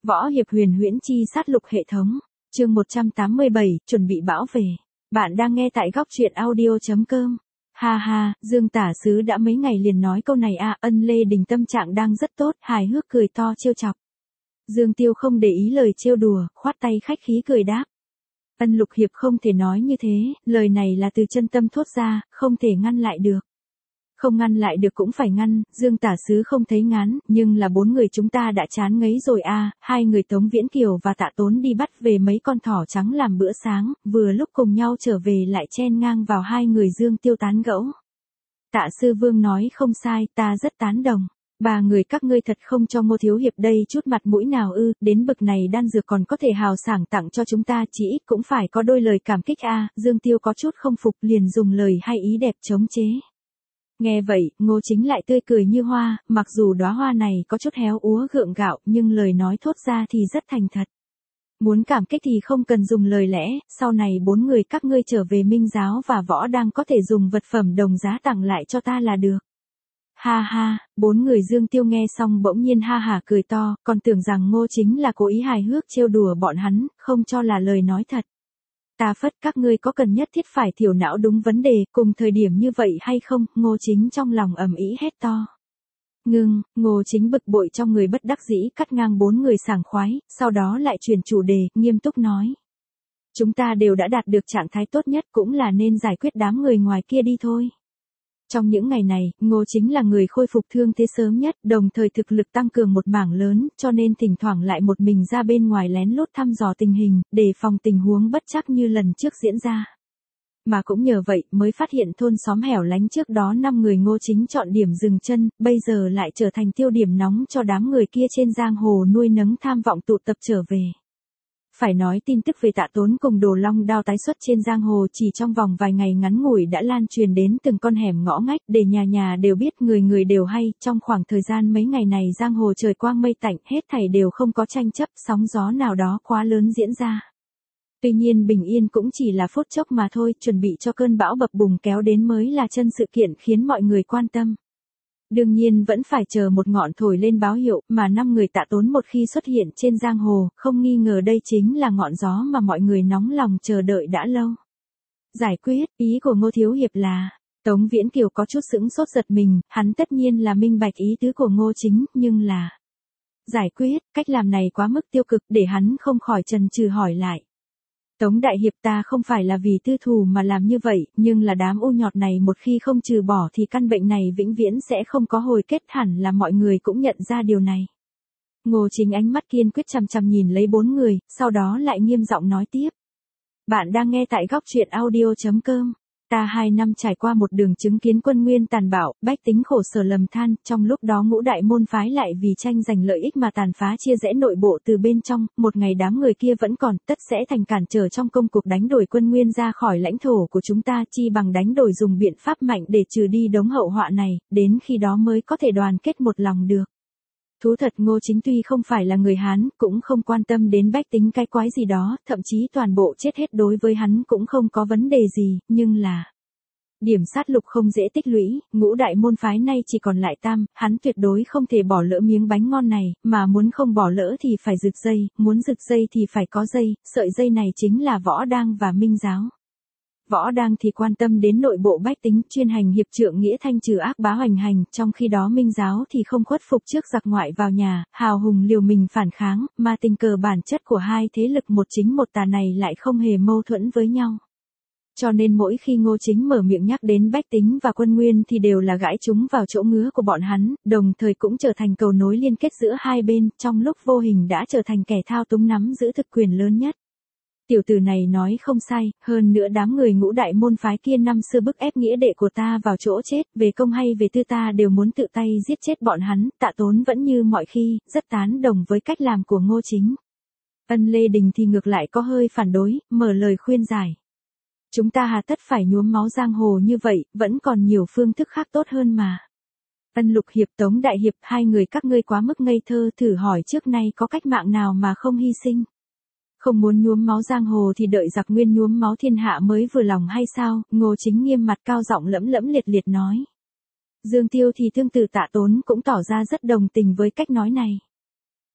Võ hiệp huyền huyễn chi sát lục hệ thống. Chương 187, chuẩn bị bão về. Bạn đang nghe tại góc truyện audio.com. Ha ha, Dương tả sứ đã mấy ngày liền nói câu này à, Ân Lê Đình tâm trạng đang rất tốt, hài hước cười to trêu chọc. Dương Tiêu không để ý lời trêu đùa, khoát tay khách khí cười đáp. Ân Lục hiệp không thể nói như thế, lời này là từ chân tâm thốt ra, không thể ngăn lại được. Không ngăn lại được cũng phải ngăn, Dương tả sứ không thấy ngán, nhưng là bốn người chúng ta đã chán ngấy rồi à, hai người Tống Viễn Kiều và Tạ Tốn đi bắt về mấy con thỏ trắng làm bữa sáng, vừa lúc cùng nhau trở về lại chen ngang vào hai người Dương Tiêu tán gẫu. Tạ Sư Vương nói không sai, ta rất tán đồng. Ba người các ngươi thật không cho Ngô Thiếu Hiệp đây chút mặt mũi nào ư, đến bực này đan dược còn có thể hào sảng tặng cho chúng ta, chỉ ít cũng phải có đôi lời cảm kích a. Dương Tiêu có chút không phục liền dùng lời hay ý đẹp chống chế. Nghe vậy, Ngô Chính lại tươi cười như hoa, mặc dù đóa hoa này có chút héo úa gượng gạo, nhưng lời nói thốt ra thì rất thành thật. Muốn cảm kích thì không cần dùng lời lẽ, sau này bốn người các ngươi trở về Minh Giáo và Võ đang có thể dùng vật phẩm đồng giá tặng lại cho ta là được. Ha ha, bốn người Dương Tiêu nghe xong bỗng nhiên ha hả cười to, còn tưởng rằng Ngô Chính là cố ý hài hước trêu đùa bọn hắn, không cho là lời nói thật. Ta phất các ngươi có cần nhất thiết phải thiểu não đúng vấn đề, cùng thời điểm như vậy hay không, Ngô Chính trong lòng ầm ĩ hét to. Ngưng, Ngô Chính bực bội trong người bất đắc dĩ cắt ngang bốn người sảng khoái, sau đó lại chuyển chủ đề, nghiêm túc nói. Chúng ta đều đã đạt được trạng thái tốt nhất cũng là nên giải quyết đám người ngoài kia đi thôi. Trong những ngày này, Ngô Chính là người khôi phục thương thế sớm nhất, đồng thời thực lực tăng cường một mảng lớn, cho nên thỉnh thoảng lại một mình ra bên ngoài lén lút thăm dò tình hình, đề phòng tình huống bất trắc như lần trước diễn ra. Mà cũng nhờ vậy mới phát hiện thôn xóm hẻo lánh trước đó 5 người Ngô Chính chọn điểm dừng chân, bây giờ lại trở thành tiêu điểm nóng cho đám người kia trên giang hồ nuôi nấng tham vọng tụ tập trở về. Phải nói tin tức về Tạ Tốn cùng Đồ Long Đao tái xuất trên giang hồ chỉ trong vòng vài ngày ngắn ngủi đã lan truyền đến từng con hẻm ngõ ngách, để nhà nhà đều biết, người người đều hay, trong khoảng thời gian mấy ngày này giang hồ trời quang mây tạnh, hết thảy đều không có tranh chấp, sóng gió nào đó quá lớn diễn ra. Tuy nhiên bình yên cũng chỉ là phút chốc mà thôi, chuẩn bị cho cơn bão bập bùng kéo đến mới là chân sự kiện khiến mọi người quan tâm. Đương nhiên vẫn phải chờ một ngọn thổi lên báo hiệu, mà 5 người Tạ Tốn một khi xuất hiện trên giang hồ, không nghi ngờ đây chính là ngọn gió mà mọi người nóng lòng chờ đợi đã lâu. Giải quyết, ý của Ngô Thiếu Hiệp là, Tống Viễn Kiều có chút sững sốt giật mình, hắn tất nhiên là minh bạch ý tứ của Ngô Chính, nhưng là giải quyết, cách làm này quá mức tiêu cực để hắn không khỏi chần chừ hỏi lại. Tống Đại Hiệp, ta không phải là vì tư thù mà làm như vậy, nhưng là đám u nhọt này một khi không trừ bỏ thì căn bệnh này vĩnh viễn sẽ không có hồi kết, hẳn là mọi người cũng nhận ra điều này. Ngô Chính ánh mắt kiên quyết chằm chằm nhìn lấy bốn người, sau đó lại nghiêm giọng nói tiếp. Bạn đang nghe tại góc truyện audio.com. Ta 2 năm trải qua một đường chứng kiến quân nguyên tàn bạo, bách tính khổ sở lầm than, trong lúc đó ngũ đại môn phái lại vì tranh giành lợi ích mà tàn phá chia rẽ nội bộ từ bên trong, một ngày đám người kia vẫn còn, tất sẽ thành cản trở trong công cuộc đánh đuổi quân nguyên ra khỏi lãnh thổ của chúng ta, chi bằng đánh đổi dùng biện pháp mạnh để trừ đi đống hậu họa này, đến khi đó mới có thể đoàn kết một lòng được. Thú thật Ngô Chính tuy không phải là người Hán, cũng không quan tâm đến bách tính cái quái gì đó, thậm chí toàn bộ chết hết đối với hắn cũng không có vấn đề gì, nhưng là điểm sát lục không dễ tích lũy, ngũ đại môn phái nay chỉ còn lại tam, hắn tuyệt đối không thể bỏ lỡ miếng bánh ngon này, mà muốn không bỏ lỡ thì phải rực dây, muốn rực dây thì phải có dây, sợi dây này chính là Võ Đang và Minh Giáo. Võ Đang thì quan tâm đến nội bộ bách tính, chuyên hành hiệp trượng nghĩa thanh trừ ác bá hoành hành, trong khi đó Minh Giáo thì không khuất phục trước giặc ngoại vào nhà, hào hùng liều mình phản kháng, mà tình cờ bản chất của hai thế lực một chính một tà này lại không hề mâu thuẫn với nhau. Cho nên mỗi khi Ngô Chính mở miệng nhắc đến bách tính và quân nguyên thì đều là gãi chúng vào chỗ ngứa của bọn hắn, đồng thời cũng trở thành cầu nối liên kết giữa hai bên, trong lúc vô hình đã trở thành kẻ thao túng nắm giữ thực quyền lớn nhất. Tiểu tử này nói không sai, hơn nữa đám người ngũ đại môn phái kia năm xưa bức ép nghĩa đệ của ta vào chỗ chết, về công hay về tư ta đều muốn tự tay giết chết bọn hắn, Tạ Tốn vẫn như mọi khi, rất tán đồng với cách làm của Ngô Chính. Ân Lê Đình thì ngược lại có hơi phản đối, mở lời khuyên giải. Chúng ta hà tất phải nhuốm máu giang hồ như vậy, vẫn còn nhiều phương thức khác tốt hơn mà. Ân Lục Hiệp, Tống Đại Hiệp, hai người các ngươi quá mức ngây thơ, thử hỏi trước nay có cách mạng nào mà không hy sinh. Không muốn nhuốm máu giang hồ thì đợi giặc nguyên nhuốm máu thiên hạ mới vừa lòng hay sao? Ngô Chính nghiêm mặt cao giọng lẫm lẫm liệt liệt nói. Dương Tiêu thì tương tự Tạ Tốn cũng tỏ ra rất đồng tình với cách nói này.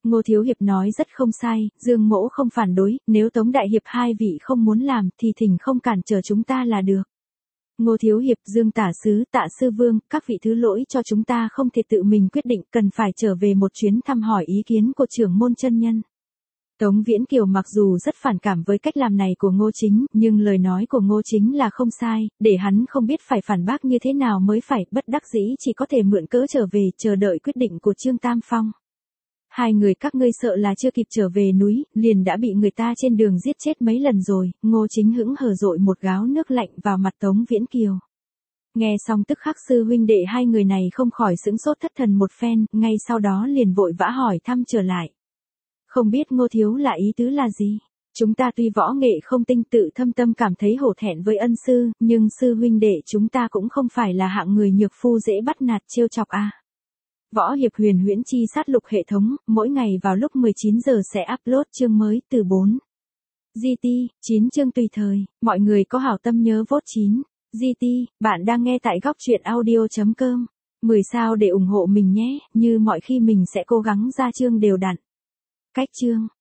Ngô Thiếu Hiệp nói rất không sai, Dương Mỗ không phản đối, nếu Tống Đại Hiệp hai vị không muốn làm thì thỉnh không cản trở chúng ta là được. Ngô Thiếu Hiệp, Dương Tả Sứ, Tạ Sư Vương, các vị thứ lỗi cho chúng ta không thể tự mình quyết định, cần phải trở về một chuyến thăm hỏi ý kiến của trưởng môn chân nhân. Tống Viễn Kiều mặc dù rất phản cảm với cách làm này của Ngô Chính, nhưng lời nói của Ngô Chính là không sai, để hắn không biết phải phản bác như thế nào mới phải, bất đắc dĩ chỉ có thể mượn cớ trở về, chờ đợi quyết định của Trương Tam Phong. Hai người các ngươi sợ là chưa kịp trở về núi, liền đã bị người ta trên đường giết chết mấy lần rồi. Ngô Chính hững hờ dội một gáo nước lạnh vào mặt Tống Viễn Kiều. Nghe xong tức khắc sư huynh đệ hai người này không khỏi sững sốt thất thần một phen, ngay sau đó liền vội vã hỏi thăm trở lại. Không biết Ngô thiếu là ý tứ là gì? Chúng ta tuy võ nghệ không tinh, tự thâm tâm cảm thấy hổ thẹn với ân sư, nhưng sư huynh đệ chúng ta cũng không phải là hạng người nhược phu dễ bắt nạt trêu chọc a. Võ Hiệp Huyền Huyễn Chi sát lục hệ thống, mỗi ngày vào lúc 19 giờ sẽ upload chương mới từ 4. GT, 9 chương tùy thời, mọi người có hảo tâm nhớ vote 9. GT, bạn đang nghe tại góc truyện audio.com. 10 sao để ủng hộ mình nhé, như mọi khi mình sẽ cố gắng ra chương đều đặn. Cách chương.